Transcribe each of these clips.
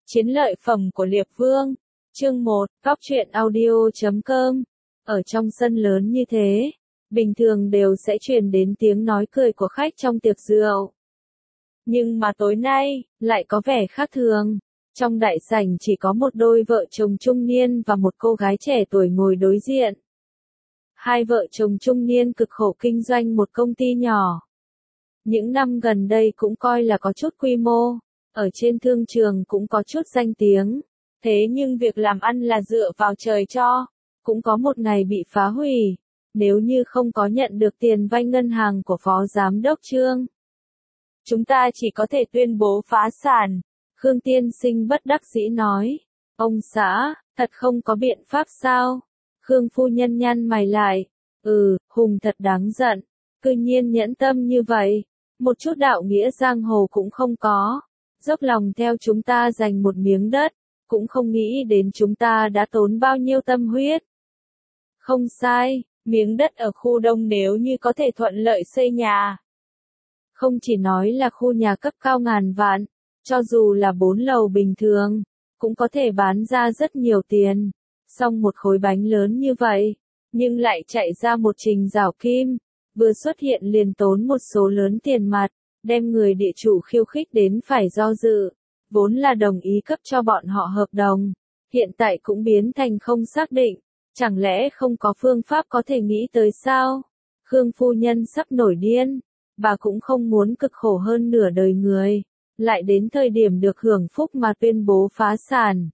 Chiến lợi phẩm của Liệp Vương. Chương 1, Góc truyện audio.com. Ở trong sân lớn như thế, bình thường đều sẽ truyền đến tiếng nói cười của khách trong tiệc rượu. Nhưng mà tối nay, lại có vẻ khác thường. Trong đại sảnh chỉ có một đôi vợ chồng trung niên và một cô gái trẻ tuổi ngồi đối diện. Hai vợ chồng trung niên cực khổ kinh doanh một công ty nhỏ. Những năm gần đây cũng coi là có chút quy mô, ở trên thương trường cũng có chút danh tiếng. Thế nhưng việc làm ăn là dựa vào trời cho, cũng có một ngày bị phá hủy, nếu như không có nhận được tiền vay ngân hàng của Phó Giám đốc Trương. Chúng ta chỉ có thể tuyên bố phá sản, Khương Tiên Sinh bất đắc dĩ nói. Ông xã, thật không có biện pháp sao? Khương phu nhân nhăn mày lại. Hùng thật đáng giận, cư nhiên nhẫn tâm như vậy, một chút đạo nghĩa giang hồ cũng không có, dốc lòng theo chúng ta giành một miếng đất, cũng không nghĩ đến chúng ta đã tốn bao nhiêu tâm huyết. Không sai, miếng đất ở khu đông nếu như có thể thuận lợi xây nhà. Không chỉ nói là khu nhà cấp cao ngàn vạn, cho dù là 4 lầu bình thường, cũng có thể bán ra rất nhiều tiền. Xong một khối bánh lớn như vậy, nhưng lại chạy ra một trình rào kim, vừa xuất hiện liền tốn một số lớn tiền mặt, đem người địa chủ khiêu khích đến phải do dự. Vốn là đồng ý cấp cho bọn họ hợp đồng, hiện tại cũng biến thành không xác định, chẳng lẽ không có phương pháp có thể nghĩ tới sao? Khương phu nhân sắp nổi điên, bà cũng không muốn cực khổ hơn nửa đời người, lại đến thời điểm được hưởng phúc mà tuyên bố phá sản.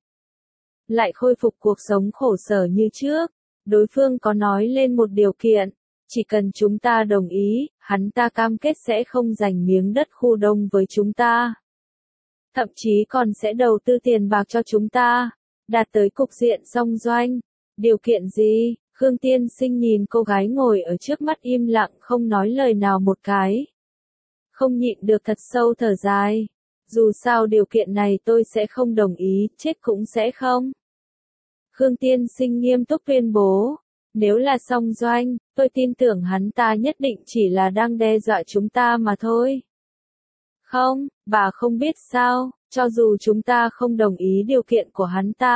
Lại khôi phục cuộc sống khổ sở như trước, đối phương có nói lên một điều kiện, chỉ cần chúng ta đồng ý, hắn ta cam kết sẽ không giành miếng đất khu đông với chúng ta. Thậm chí còn sẽ đầu tư tiền bạc cho chúng ta, đạt tới cục diện song doanh. Điều kiện gì? Khương Tiên Sinh nhìn cô gái ngồi ở trước mắt im lặng không nói lời nào một cái. Không nhịn được thật sâu thở dài. Dù sao điều kiện này tôi sẽ không đồng ý, chết cũng sẽ không. Khương Tiên Sinh nghiêm túc tuyên bố. Nếu là song doanh, tôi tin tưởng hắn ta nhất định chỉ là đang đe dọa chúng ta mà thôi. Không, bà không biết sao, cho dù chúng ta không đồng ý điều kiện của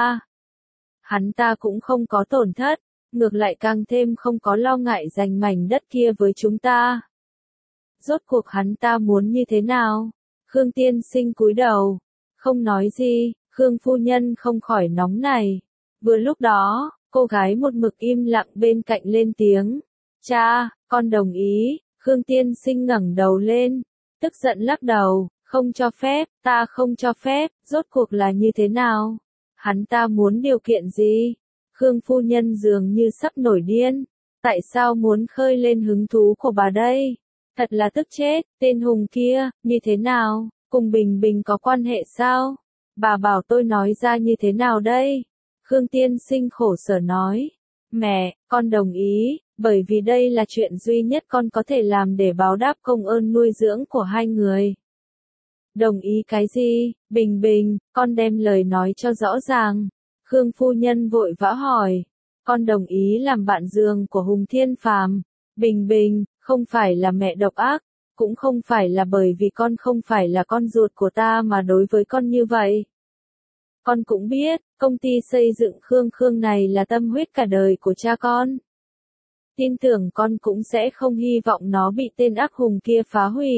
hắn ta cũng không có tổn thất, ngược lại càng thêm không có lo ngại giành mảnh đất kia với chúng ta. Rốt cuộc hắn ta muốn như thế nào? Khương Tiên Sinh cúi đầu, không nói gì, Khương phu nhân không khỏi nóng này. Vừa lúc đó, cô gái một mực im lặng bên cạnh lên tiếng. Cha, con đồng ý. Khương Tiên Sinh ngẩng đầu lên, tức giận lắc đầu, không cho phép, ta không cho phép, rốt cuộc là như thế nào? Hắn ta muốn điều kiện gì? Khương phu nhân dường như sắp nổi điên. Tại sao muốn khơi lên hứng thú của bà đây? Thật là tức chết, tên Hùng kia, như thế nào? Cùng Bình Bình có quan hệ sao? Bà bảo tôi nói ra như thế nào đây? Khương Tiên Sinh khổ sở nói. Mẹ, con đồng ý, bởi vì đây là chuyện duy nhất con có thể làm để báo đáp công ơn nuôi dưỡng của hai người. Đồng ý cái gì? Bình Bình, con đem lời nói cho rõ ràng. Khương phu nhân vội vã hỏi. Con đồng ý làm bạn giường của Hùng Thiên Phàm. Bình Bình, không phải là mẹ độc ác, cũng không phải là bởi vì con không phải là con ruột của ta mà đối với con như vậy. Con cũng biết, công ty xây dựng Khương này là tâm huyết cả đời của cha con. Tin tưởng con cũng sẽ không hy vọng nó bị tên ác hùng kia phá hủy.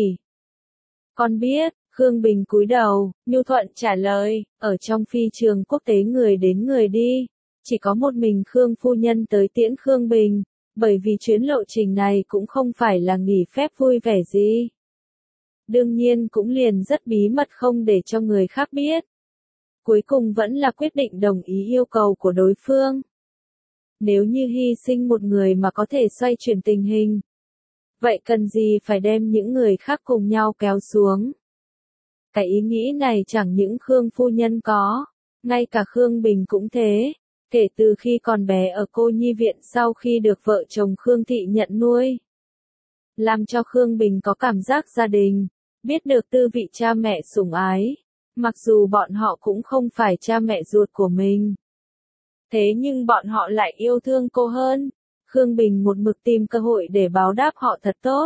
Con biết, Khương Bình cúi đầu, nhu thuận trả lời, ở trong phi trường quốc tế người đến người đi. Chỉ có một mình Khương phu nhân tới tiễn Khương Bình, bởi vì chuyến lộ trình này cũng không phải là nghỉ phép vui vẻ gì. Đương nhiên cũng liền rất bí mật không để cho người khác biết. Cuối cùng vẫn là quyết định đồng ý yêu cầu của đối phương. Nếu như hy sinh một người mà có thể xoay chuyển tình hình, vậy cần gì phải đem những người khác cùng nhau kéo xuống? Cái ý nghĩ này chẳng những Khương phu nhân có, ngay cả Khương Bình cũng thế. Kể từ khi còn bé ở cô nhi viện sau khi được vợ chồng Khương Thị nhận nuôi, làm cho Khương Bình có cảm giác gia đình, biết được tư vị cha mẹ sủng ái. Mặc dù bọn họ cũng không phải cha mẹ ruột của mình. Thế nhưng bọn họ lại yêu thương cô hơn. Khương Bình một mực tìm cơ hội để báo đáp họ thật tốt.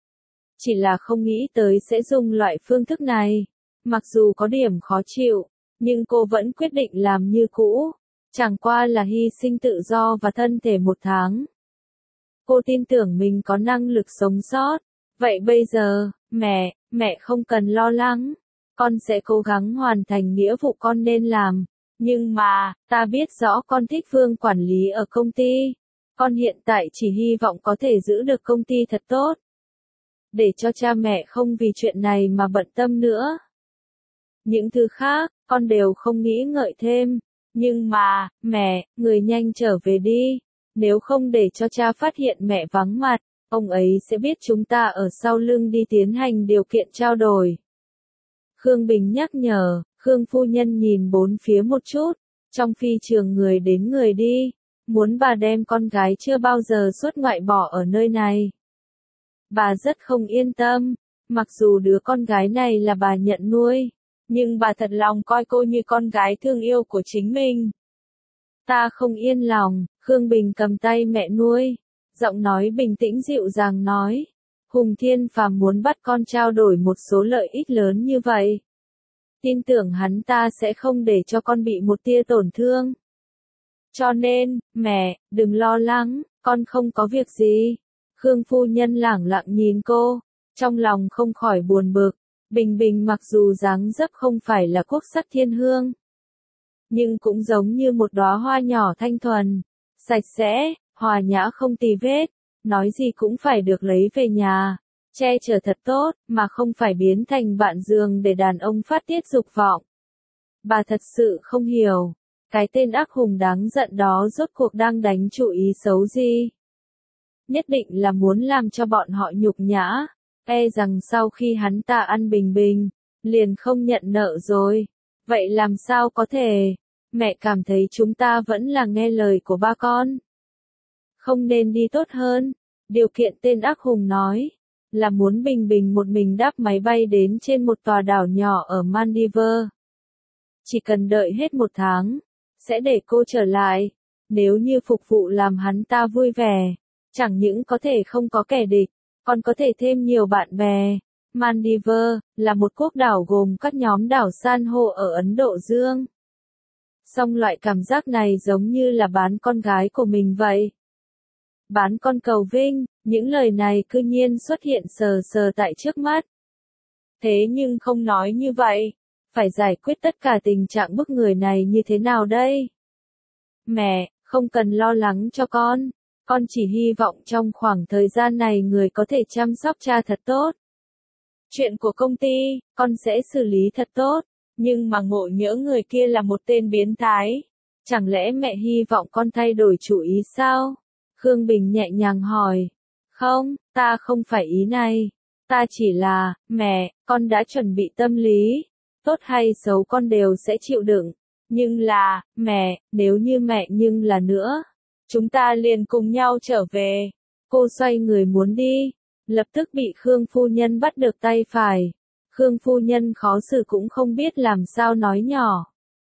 Chỉ là không nghĩ tới sẽ dùng loại phương thức này. Mặc dù có điểm khó chịu, Nhưng cô vẫn quyết định làm như cũ, chẳng qua là hy sinh tự do và thân thể 1 tháng. Cô tin tưởng mình có năng lực sống sót. Vậy bây giờ, mẹ không cần lo lắng. Con sẽ cố gắng hoàn thành nghĩa vụ con nên làm. Nhưng mà, ta biết rõ con thích Vương quản lý ở công ty. Con hiện tại chỉ hy vọng có thể giữ được công ty thật tốt. Để cho cha mẹ không vì chuyện này mà bận tâm nữa. Những thứ khác, con đều không nghĩ ngợi thêm. Nhưng mà, mẹ, người nhanh trở về đi. Nếu không để cho cha phát hiện mẹ vắng mặt, ông ấy sẽ biết chúng ta ở sau lưng đi tiến hành điều kiện trao đổi. Khương Bình nhắc nhở, Khương phu nhân nhìn bốn phía một chút, trong phi trường người đến người đi, muốn bà đem con gái chưa bao giờ xuất ngoại bỏ ở nơi này. Bà rất không yên tâm, mặc dù đứa con gái này là bà nhận nuôi, nhưng bà thật lòng coi cô như con gái thương yêu của chính mình. Ta không yên lòng, Khương Bình cầm tay mẹ nuôi, giọng nói bình tĩnh dịu dàng nói. Hùng Thiên Phàm muốn bắt con trao đổi một số lợi ích lớn như vậy. Tin tưởng hắn ta sẽ không để cho con bị một tia tổn thương. Cho nên, mẹ, đừng lo lắng, con không có việc gì. Khương phu nhân lẳng lặng nhìn cô, trong lòng không khỏi buồn bực. Bình Bình mặc dù dáng dấp không phải là quốc sắc thiên hương, nhưng cũng giống như một đóa hoa nhỏ thanh thuần, sạch sẽ, hòa nhã không tì vết, nói gì cũng phải được lấy về nhà, che chở thật tốt, mà không phải biến thành bạn giường để đàn ông phát tiết dục vọng. Bà thật sự không hiểu, cái tên ác hùng đáng giận đó rốt cuộc đang đánh chủ ý xấu gì. Nhất định là muốn làm cho bọn họ nhục nhã, e rằng sau khi hắn ta ăn Bình Bình, liền không nhận nợ rồi. Vậy làm sao có thể? Mẹ cảm thấy chúng ta vẫn là nghe lời của ba con. Không nên đi tốt hơn. Điều kiện tên ác hùng nói, là muốn Bình Bình một mình đáp máy bay đến trên một tòa đảo nhỏ ở Maldives. Chỉ cần đợi hết 1 tháng, sẽ để cô trở lại. Nếu như phục vụ làm hắn ta vui vẻ, chẳng những có thể không có kẻ địch, còn có thể thêm nhiều bạn bè. Maldives là một quốc đảo gồm các nhóm đảo san hô ở Ấn Độ Dương. Song loại cảm giác này giống như là bán con gái của mình vậy. Bán con cầu vinh, những lời này cư nhiên xuất hiện sờ sờ tại trước mắt. Thế nhưng không nói như vậy, phải giải quyết tất cả tình trạng bức người này như thế nào đây? Mẹ, không cần lo lắng cho con chỉ hy vọng trong khoảng thời gian này người có thể chăm sóc cha thật tốt. Chuyện của công ty, con sẽ xử lý thật tốt, nhưng mà ngộ nhỡ người kia là một tên biến thái. Chẳng lẽ mẹ hy vọng con thay đổi chủ ý sao? Khương Bình nhẹ nhàng hỏi. Không, ta không phải ý này. Ta chỉ là, mẹ, con đã chuẩn bị tâm lý. Tốt hay xấu con đều sẽ chịu đựng. Nhưng là, mẹ, nếu như mẹ nhưng là nữa, chúng ta liền cùng nhau trở về. Cô xoay người muốn đi, lập tức bị Khương phu nhân bắt được tay phải. Khương phu nhân khó xử cũng không biết làm sao nói nhỏ.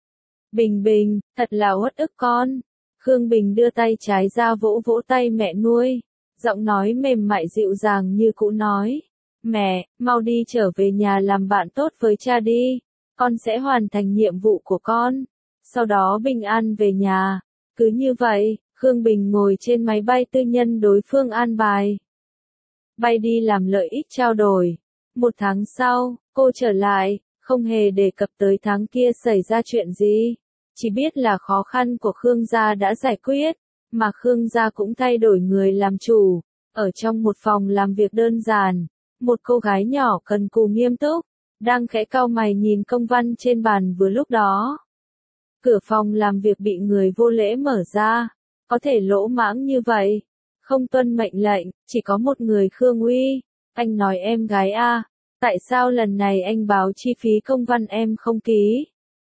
Bình Bình, thật là uất ức con. Khương Bình đưa tay trái ra vỗ vỗ tay mẹ nuôi, giọng nói mềm mại dịu dàng như cũ nói. Mẹ, mau đi trở về nhà làm bạn tốt với cha đi, con sẽ hoàn thành nhiệm vụ của con, sau đó bình an về nhà. Cứ như vậy, Khương Bình ngồi trên máy bay tư nhân đối phương an bài. Bay đi làm lợi ích trao đổi. 1 tháng sau, cô trở lại, không hề đề cập tới tháng kia xảy ra chuyện gì. Chỉ biết là khó khăn của Khương gia đã giải quyết, mà Khương gia cũng thay đổi người làm chủ. Ở trong một phòng làm việc đơn giản, một cô gái nhỏ cần cù nghiêm túc, đang khẽ cau mày nhìn công văn trên bàn vừa lúc đó. Cửa phòng làm việc bị người vô lễ mở ra, có thể lỗ mãng như vậy, không tuân mệnh lệnh, chỉ có một người Khương Uy. Anh nói em gái a, tại sao lần này anh báo chi phí công văn em không ký?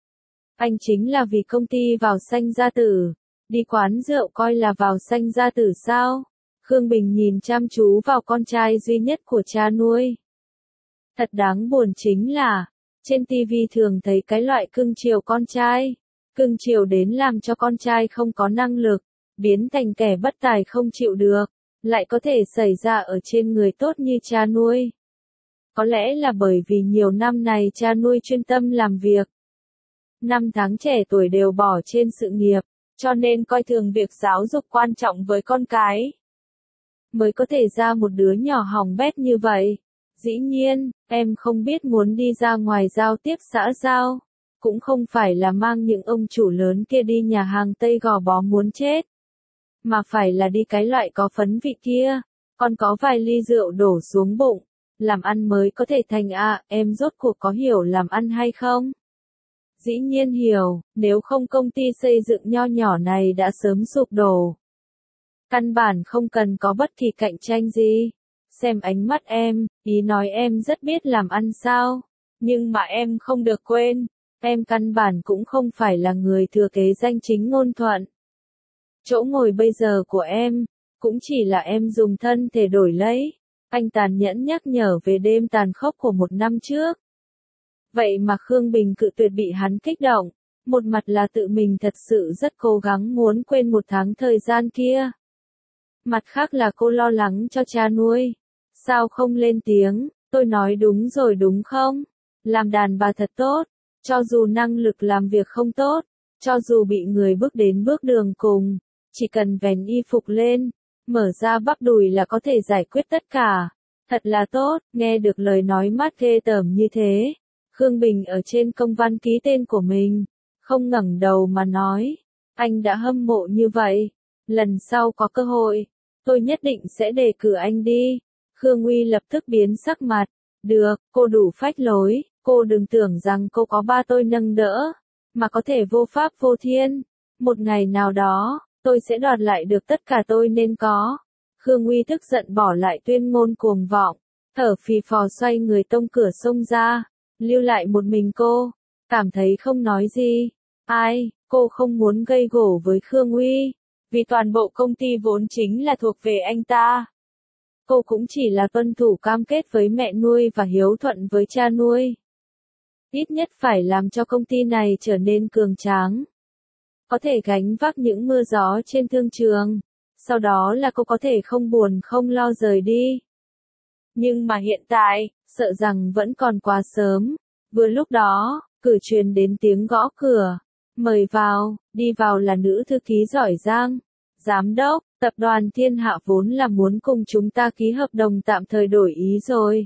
Anh chính là vì công ty vào sanh gia tử, đi quán rượu coi là vào sanh gia tử sao? Khương Bình nhìn chăm chú vào con trai duy nhất của cha nuôi. Thật đáng buồn chính là, trên TV thường thấy cái loại cưng chiều con trai, cưng chiều đến làm cho con trai không có năng lực, biến thành kẻ bất tài không chịu được, lại có thể xảy ra ở trên người tốt như cha nuôi. Có lẽ là bởi vì nhiều năm này cha nuôi chuyên tâm làm việc, năm tháng trẻ tuổi đều bỏ trên sự nghiệp, cho nên coi thường việc giáo dục quan trọng với con cái. Mới có thể ra một đứa nhỏ hỏng bét như vậy. Dĩ nhiên, em không biết muốn đi ra ngoài giao tiếp xã giao. Cũng không phải là mang những ông chủ lớn kia đi nhà hàng Tây gò bó muốn chết. Mà phải là đi cái loại có phấn vị kia. Còn có vài ly rượu đổ xuống bụng. Làm ăn mới có thể thành em rốt cuộc có hiểu làm ăn hay không? Dĩ nhiên hiểu, nếu không công ty xây dựng nho nhỏ này đã sớm sụp đổ. Căn bản không cần có bất kỳ cạnh tranh gì. Xem ánh mắt em, ý nói em rất biết làm ăn sao. Nhưng mà em không được quên, em căn bản cũng không phải là người thừa kế danh chính ngôn thuận. Chỗ ngồi bây giờ của em, cũng chỉ là em dùng thân thể đổi lấy. Anh tàn nhẫn nhắc nhở về đêm tàn khốc của một năm trước. Vậy mà Khương Bình cự tuyệt bị hắn kích động. Một mặt là tự mình thật sự rất cố gắng muốn quên một tháng thời gian kia. Mặt khác là cô lo lắng cho cha nuôi. Sao không lên tiếng, tôi nói đúng rồi đúng không? Làm đàn bà thật tốt, cho dù năng lực làm việc không tốt, cho dù bị người bước đến bước đường cùng, chỉ cần vén y phục lên, mở ra bắp đùi là có thể giải quyết tất cả. Thật là tốt, nghe được lời nói mát ghê tởm như thế. Khương Bình ở trên công văn ký tên của mình, không ngẩng đầu mà nói, anh đã hâm mộ như vậy, lần sau có cơ hội, tôi nhất định sẽ đề cử anh đi. Khương Uy lập tức biến sắc mặt, được, cô đủ phách lối, cô đừng tưởng rằng cô có ba tôi nâng đỡ, mà có thể vô pháp vô thiên, một ngày nào đó, tôi sẽ đoạt lại được tất cả tôi nên có. Khương Uy tức giận bỏ lại tuyên ngôn cuồng vọng, thở phì phò xoay người tông cửa xông ra. Lưu lại một mình cô, cảm thấy không nói gì. Ai, cô không muốn gây gổ với Khương Uy, vì toàn bộ công ty vốn chính là thuộc về anh ta. Cô cũng chỉ là tuân thủ cam kết với mẹ nuôi và hiếu thuận với cha nuôi. Ít nhất phải làm cho công ty này trở nên cường tráng. Có thể gánh vác những mưa gió trên thương trường. Sau đó là cô có thể không buồn không lo rời đi. Nhưng mà hiện tại, sợ rằng vẫn còn quá sớm. Vừa lúc đó, cửa truyền đến tiếng gõ cửa. Mời vào, đi vào là nữ thư ký giỏi giang. Giám đốc, tập đoàn Thiên Hạ vốn là muốn cùng chúng ta ký hợp đồng tạm thời đổi ý rồi.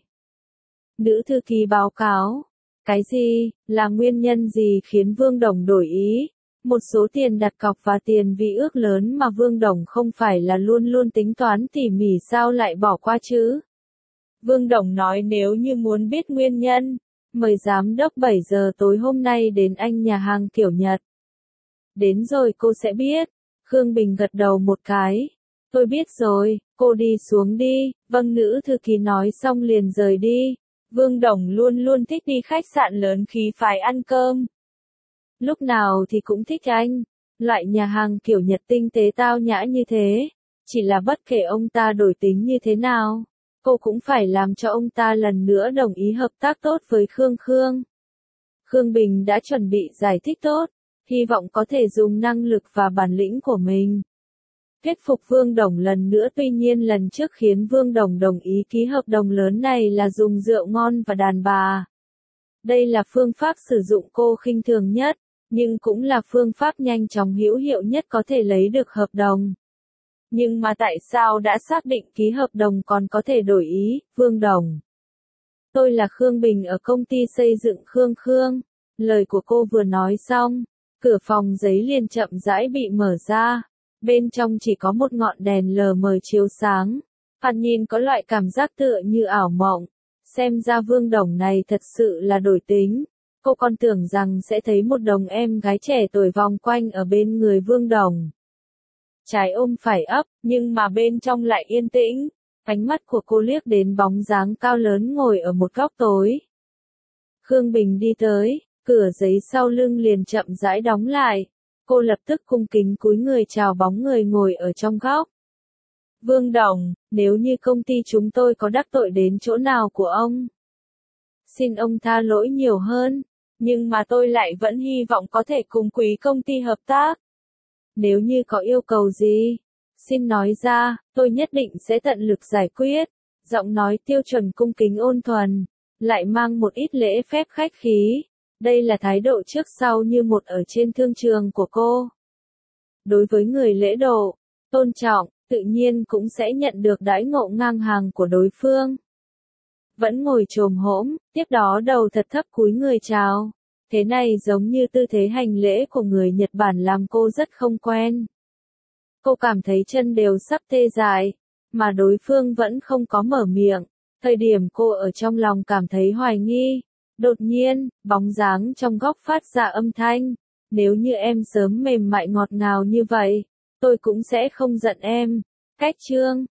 Nữ thư ký báo cáo. Cái gì, là nguyên nhân gì khiến Vương Đồng đổi ý? Một số tiền đặt cọc và tiền vi ước lớn mà Vương Đồng không phải là luôn luôn tính toán tỉ mỉ sao lại bỏ qua chứ? Vương Đồng nói nếu như muốn biết nguyên nhân, mời giám đốc 7 giờ tối hôm nay đến anh nhà hàng kiểu Nhật. Đến rồi cô sẽ biết. Khương Bình gật đầu một cái. Tôi biết rồi, cô đi xuống đi. Vâng, nữ thư ký nói xong liền rời đi. Vương Đồng luôn luôn thích đi khách sạn lớn khí phái ăn cơm. Lúc nào thì cũng thích anh. Loại nhà hàng kiểu Nhật tinh tế tao nhã như thế. Chỉ là bất kể ông ta đổi tính như thế nào, cô cũng phải làm cho ông ta lần nữa đồng ý hợp tác tốt với Khương. Khương Bình đã chuẩn bị giải thích tốt, hy vọng có thể dùng năng lực và bản lĩnh của mình thuyết phục Vương Đồng lần nữa. Tuy nhiên lần trước khiến Vương Đồng đồng ý ký hợp đồng lớn này là dùng rượu ngon và đàn bà. Đây là phương pháp sử dụng cô khinh thường nhất, nhưng cũng là phương pháp nhanh chóng hữu hiệu nhất có thể lấy được hợp đồng. Nhưng mà tại sao đã xác định ký hợp đồng còn có thể đổi ý, Vương Đồng? Tôi là Khương Bình ở công ty xây dựng Khương. Lời của cô vừa nói xong, cửa phòng giấy liền chậm rãi bị mở ra. Bên trong chỉ có một ngọn đèn lờ mờ chiếu sáng. Thoạt nhìn có loại cảm giác tựa như ảo mộng. Xem ra Vương Đồng này thật sự là đổi tính. Cô còn tưởng rằng sẽ thấy một đồng em gái trẻ tuổi vòng quanh ở bên người Vương Đồng. Trái ôm phải ấp, nhưng mà bên trong lại yên tĩnh. Ánh mắt của cô liếc đến bóng dáng cao lớn ngồi ở một góc tối. Khương Bình đi tới, cửa giấy sau lưng liền chậm rãi đóng lại. Cô lập tức cung kính cúi người chào bóng người ngồi ở trong góc. Vương Đồng, nếu như công ty chúng tôi có đắc tội đến chỗ nào của ông, xin ông tha lỗi nhiều hơn, nhưng mà tôi lại vẫn hy vọng có thể cùng quý công ty hợp tác. Nếu như có yêu cầu gì, xin nói ra, tôi nhất định sẽ tận lực giải quyết. Giọng nói tiêu chuẩn cung kính ôn thuần, lại mang một ít lễ phép khách khí. Đây là thái độ trước sau như một ở trên thương trường của cô. Đối với người lễ độ, tôn trọng, tự nhiên cũng sẽ nhận được đãi ngộ ngang hàng của đối phương. Vẫn ngồi chồm hổm, tiếp đó đầu thật thấp cúi người chào. Thế này giống như tư thế hành lễ của người Nhật Bản làm cô rất không quen. Cô cảm thấy chân đều sắp tê dại, mà đối phương vẫn không có mở miệng. Thời điểm cô ở trong lòng cảm thấy hoài nghi, đột nhiên, bóng dáng trong góc phát ra âm thanh. Nếu như em sớm mềm mại ngọt ngào như vậy, tôi cũng sẽ không giận em. Cách chương